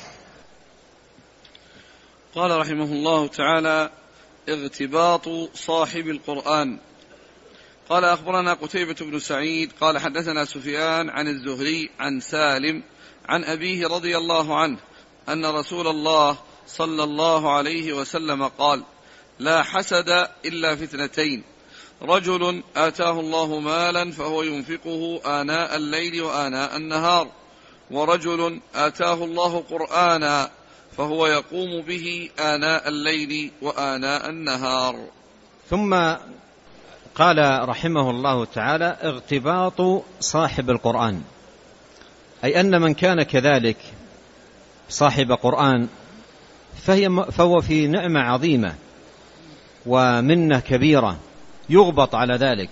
قال رحمه الله تعالى: اغتباط صاحب القرآن. قال: أخبرنا قتيبة بن سعيد قال: حدثنا سفيان عن الزهري عن سالم عن أبيه رضي الله عنه أن رسول الله صلى الله عليه وسلم قال: لا حسد إلا في اثنتين: رجل آتاه الله مالا فهو ينفقه آناء الليل وآناء النهار، ورجل آتاه الله قرآنا فهو يقوم به آناء الليل وآناء النهار. ثم قال رحمه الله تعالى: اغتباط صاحب القرآن، أي أن من كان كذلك صاحب قرآن فهي فهو في نعمة عظيمة ومنة كبيرة، يغبط على ذلك،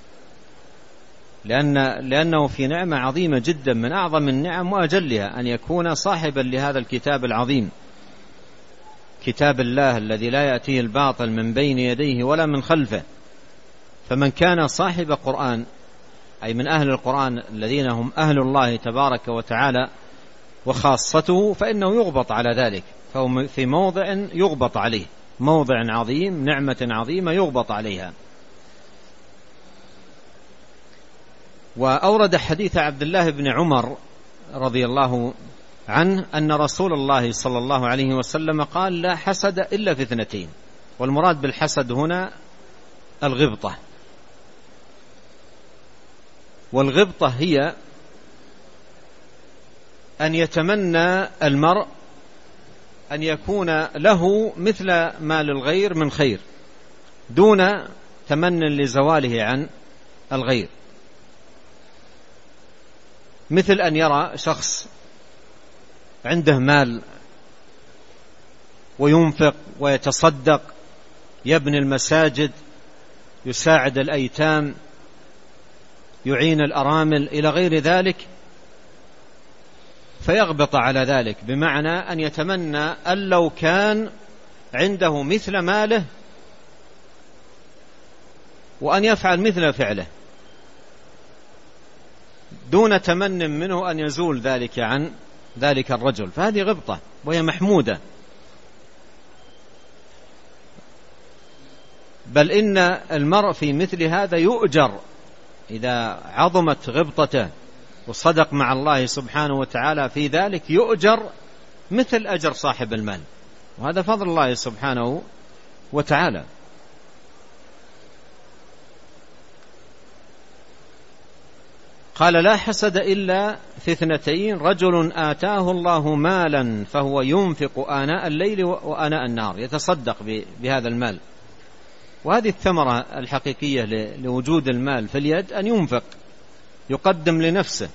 لأن لأنه في نعمة عظيمة جدا، من أعظم النعم وأجلها أن يكون صاحبا لهذا الكتاب العظيم، كتاب الله الذي لا يأتيه الباطل من بين يديه ولا من خلفه. فمن كان صاحب قرآن أي من أهل القرآن الذين هم أهل الله تبارك وتعالى وخاصته، فإنه يغبط على ذلك، فهو في موضع يغبط عليه، موضع عظيم، نعمة عظيمة يغبط عليها. وأورد حديث عبد الله بن عمر رضي الله عنه أن رسول الله صلى الله عليه وسلم قال: لا حسد إلا في اثنتين. والمراد بالحسد هنا الغبطة. والغبطة هي أن يتمنى المرء أن يكون له مثل ما للغير من خير دون تمن لزواله عن الغير، مثل أن يرى شخص عنده مال وينفق ويتصدق، يبني المساجد، يساعد الأيتام، يعين الأرامل إلى غير ذلك، فيغبط على ذلك، بمعنى أن يتمنى أن لو كان عنده مثل ماله وأن يفعل مثل فعله دون تمن منه أن يزول ذلك عن ذلك الرجل، فهذه غبطة وهي محمودة. بل إن المرء في مثل هذا يؤجر إذا عظمت غبطته وصدق مع الله سبحانه وتعالى في ذلك، يؤجر مثل أجر صاحب المال، وهذا فضل الله سبحانه وتعالى. قال: لا حسد إلا في اثنتين: رجل آتاه الله مالا فهو ينفق آناء الليل وآناء النهار، يتصدق بهذا المال. وهذه الثمرة الحقيقية لوجود المال في اليد، أن ينفق، يقدم لنفسه.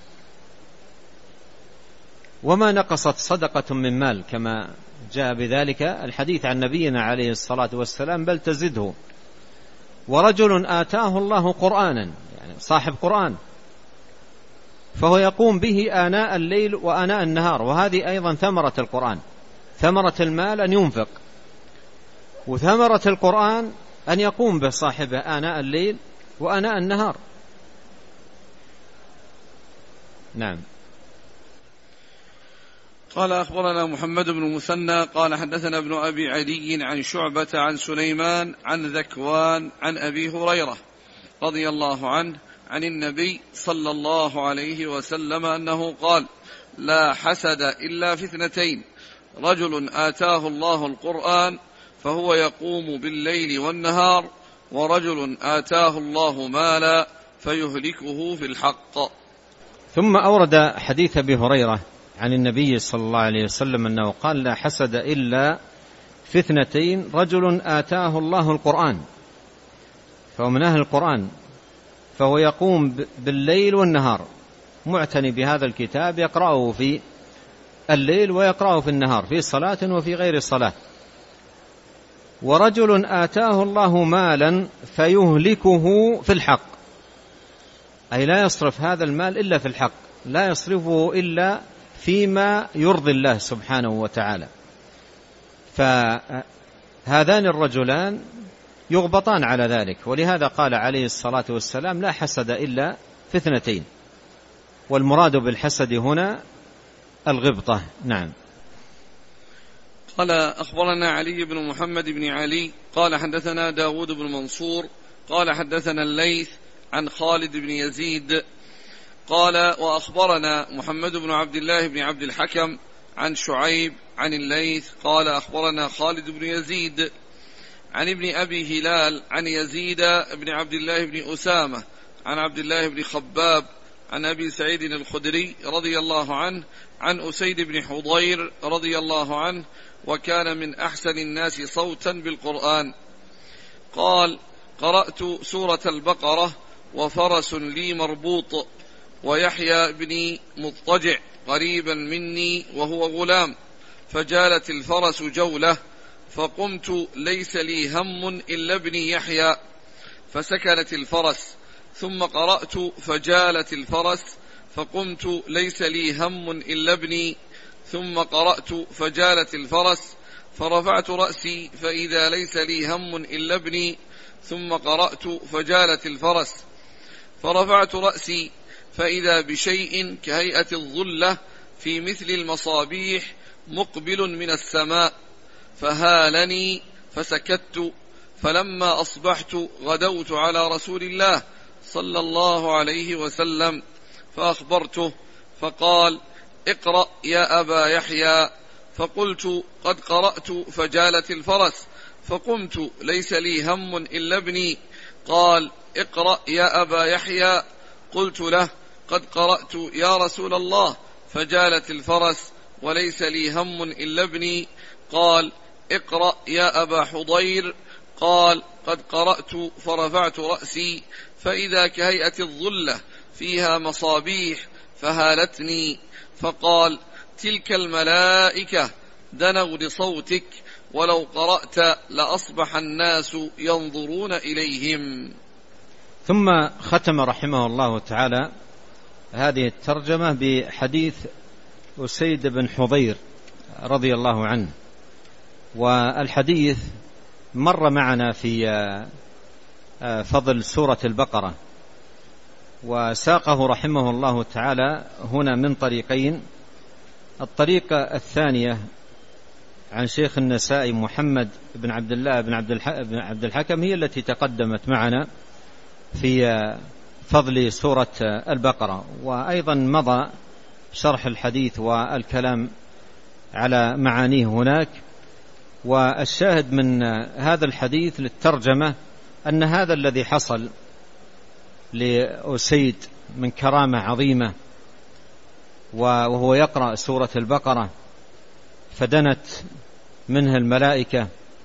وما نقصت صدقة من مال، كما جاء بذلك الحديث عن نبينا عليه الصلاة والسلام، بل تزده. ورجل آتاه الله قرآنا، يعني صاحب قرآن، فهو يقوم به آناء الليل وآناء النهار، وهذه أيضا ثمرة القرآن. ثمرة المال أن ينفق، وثمرة القرآن أن يقوم به صاحبه آناء الليل وآناء النهار. نعم. قال: أخبرنا محمد بن مثنى قال حدثنا ابن أبي عدي عن شعبة عن سليمان عن ذكوان عن أبي هريرة رضي الله عنه عن النبي صلى الله عليه وسلم أنه قال: لا حسد إلا في اثنتين: رجل آتاه الله القرآن فهو يقوم بالليل والنهار، ورجل آتاه الله مالا فيهلكه في الحق. ثم أورد حديث أبي هريرة عن النبي صلى الله عليه وسلم أنه قال: لا حسد إلا في اثنتين: رجل آتاه الله القرآن، فهو من أهل القرآن، فهو يقوم بالليل والنهار، معتني بهذا الكتاب، يقرأه في الليل ويقرأه في النهار، في صلاة وفي غير صلاة. ورجل آتاه الله مالا فيهلكه في الحق، أي لا يصرف هذا المال إلا في الحق، لا يصرفه إلا فيما يرضي الله سبحانه وتعالى. فهذان الرجلان يغبطان على ذلك، ولهذا قال عليه الصلاة والسلام: لا حسد إلا في اثنتين. والمراد بالحسد هنا الغبطة. نعم. قال: أخبرنا علي بن محمد بن علي قال حدثنا داود بن منصور قال حدثنا الليث عن خالد بن يزيد قال: وأخبرنا محمد بن عبد الله بن عبد الحكم عن شعيب عن الليث قال: أخبرنا خالد بن يزيد عن ابن أبي هلال عن يزيد بن عبد الله بن أسامة عن عبد الله بن خباب عن أبي سعيد الخدري رضي الله عنه عن أسيد بن حضير رضي الله عنه، وكان من أحسن الناس صوتا بالقرآن، قال: قرأت سورة البقرة وفرس لي مربوط، ويحيى بن مضطجع قريبا مني وهو غلام، فجالت الفرس جولة، فقمت ليس لي هم إلا ابني يحيى، فسكنت الفرس، ثم قرأت فجالت الفرس، فقمت ليس لي هم إلا ابني، ثم قرأت فجالت الفرس، فرفعت رأسي فإذا ليس لي هم إلا ابني، ثم قرأت فجالت الفرس، فرفعت رأسي فإذا بشيء كهيئة الظلة في مثل المصابيح مقبل من السماء فهالني فسكت، فلما أصبحت غدوت على رسول الله صلى الله عليه وسلم فأخبرته فقال: اقرأ يا أبا يحيى. فقلت: قد قرأت فجالت الفرس، فقمت ليس لي هم إلا ابني. قال: اقرأ يا أبا يحيى. قلت له: قد قرأت يا رسول الله فجالت الفرس وليس لي هم إلا ابني. قال: اقرأ يا أبا حضير. قال: قد قرأت فرفعت رأسي فإذا كهيئة الظلة فيها مصابيح فهالتني. فقال: تلك الملائكة دنوا لصوتك، ولو قرأت لأصبح الناس ينظرون إليهم. ثم ختم رحمه الله تعالى هذه الترجمة بحديث أسيد بن حضير رضي الله عنه، والحديث مر معنا في فضل سورة البقرة، وساقه رحمه الله تعالى هنا من طريقين. الطريقة الثانية عن شيخ النسائي محمد بن عبد الله بن عبد الحكم هي التي تقدمت معنا في فضل سورة البقرة، وأيضا مضى شرح الحديث والكلام على معانيه هناك. والشاهد من هذا الحديث للترجمة أن هذا الذي حصل لأسيد من كرامة عظيمة وهو يقرأ سورة البقرة فدنت منه الملائكة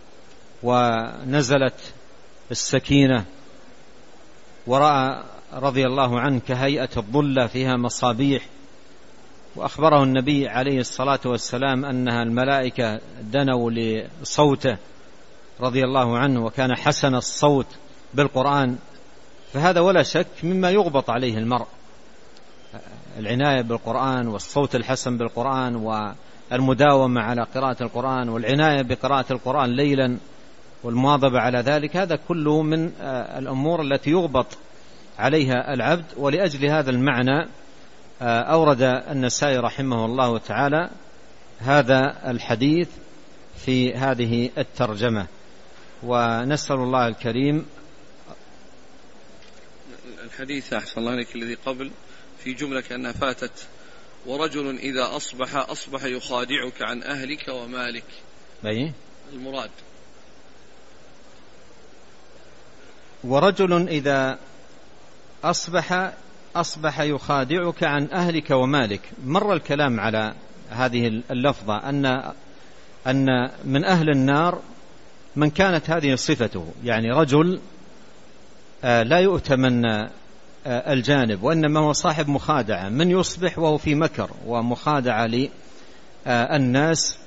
ونزلت السكينة، ورأى رضي الله عنه كهيئة الظلة فيها مصابيح، وأخبره النبي عليه الصلاة والسلام أنها الملائكة دنوا لصوته رضي الله عنه، وكان حسن الصوت بالقرآن. فهذا ولا شك مما يغبط عليه المرء، العناية بالقرآن والصوت الحسن بالقرآن والمداومة على قراءة القرآن والعناية بقراءة القرآن ليلا والمواظبة على ذلك، هذا كله من الأمور التي يغبط عليها العبد. ولأجل هذا المعنى أورد النسائي رحمه الله تعالى هذا الحديث في هذه الترجمة. ونسأل الله الكريم. الحديث أحسن الله عليك الذي قبل في جملة كأنها فاتت: ورجل إذا أصبح أصبح يخادعك عن أهلك ومالك. أي المراد ورجل إذا أصبح أصبح يخادعك عن أهلك ومالك. مر الكلام على هذه اللفظة أن أن من أهل النار من كانت هذه صفته، يعني رجل لا يؤتمن الجانب، وإنما هو صاحب مخادعة، من يصبح وهو في مكر ومخادعة للناس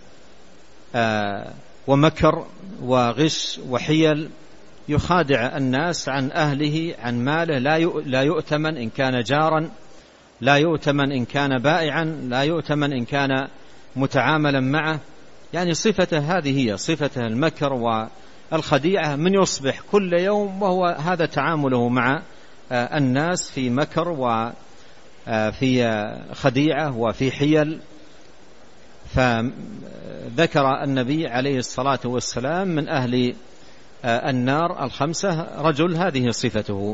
ومكر وغش وحيل، يخادع الناس عن أهله عن ماله، لا يؤتمن إن كان جارا، لا يؤتمن إن كان بائعا، لا يؤتمن إن كان متعاملا معه. يعني صفته هذه هي صفته، المكر والخديعة، من يصبح كل يوم وهو هذا تعامله مع الناس في مكر وفي خديعة وفي حيل. فذكر النبي عليه الصلاة والسلام من أهل النار الخمسة رجل هذه صفته.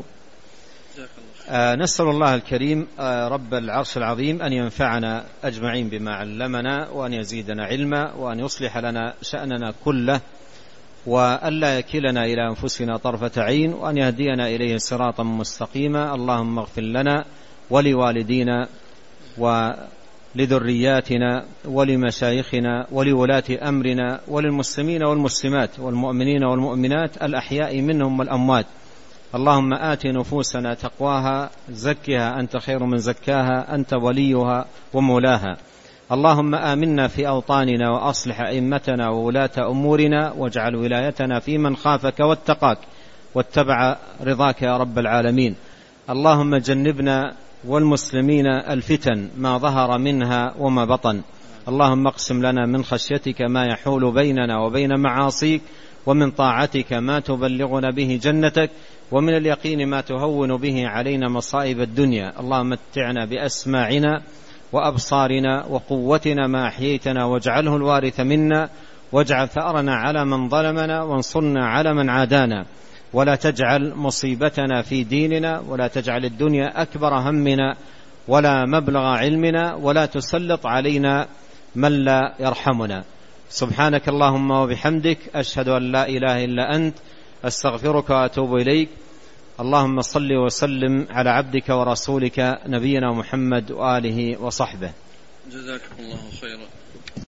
نسأل الله الكريم رب العرش العظيم أن ينفعنا أجمعين بما علمنا، وأن يزيدنا علما، وأن يصلح لنا شأننا كله، وألا يكلنا إلى أنفسنا طرفة عين، وأن يهدينا إليه صراطا مستقيما. اللهم اغفر لنا ولوالدينا ولذرياتنا ولمشايخنا ولولاة أمرنا وللمسلمين والمسلمات والمؤمنين والمؤمنات الأحياء منهم والأموات. اللهم آت نفوسنا تقواها، زكها أنت خير من زكاها، أنت وليها ومولاها. اللهم آمنا في أوطاننا، وأصلح أئمتنا وولاة أمورنا، واجعل ولايتنا في من خافك واتقاك واتبع رضاك يا رب العالمين. اللهم جنبنا والمسلمين الفتن ما ظهر منها وما بطن. اللهم اقسم لنا من خشيتك ما يحول بيننا وبين معاصيك، ومن طاعتك ما تبلغنا به جنتك، ومن اليقين ما تهون به علينا مصائب الدنيا. اللهم متعنا بأسماعنا وأبصارنا وقوتنا ما أحييتنا، واجعله الوارث منا، واجعل ثأرنا على من ظلمنا، وانصرنا على من عادانا، ولا تجعل مصيبتنا في ديننا، ولا تجعل الدنيا أكبر همنا ولا مبلغ علمنا، ولا تسلط علينا من لا يرحمنا. سبحانك اللهم وبحمدك، أشهد أن لا إله إلا أنت، أستغفرك وأتوب إليك. اللهم صل وسلم على عبدك ورسولك نبينا محمد وآله وصحبه. جزاكم الله خيرا.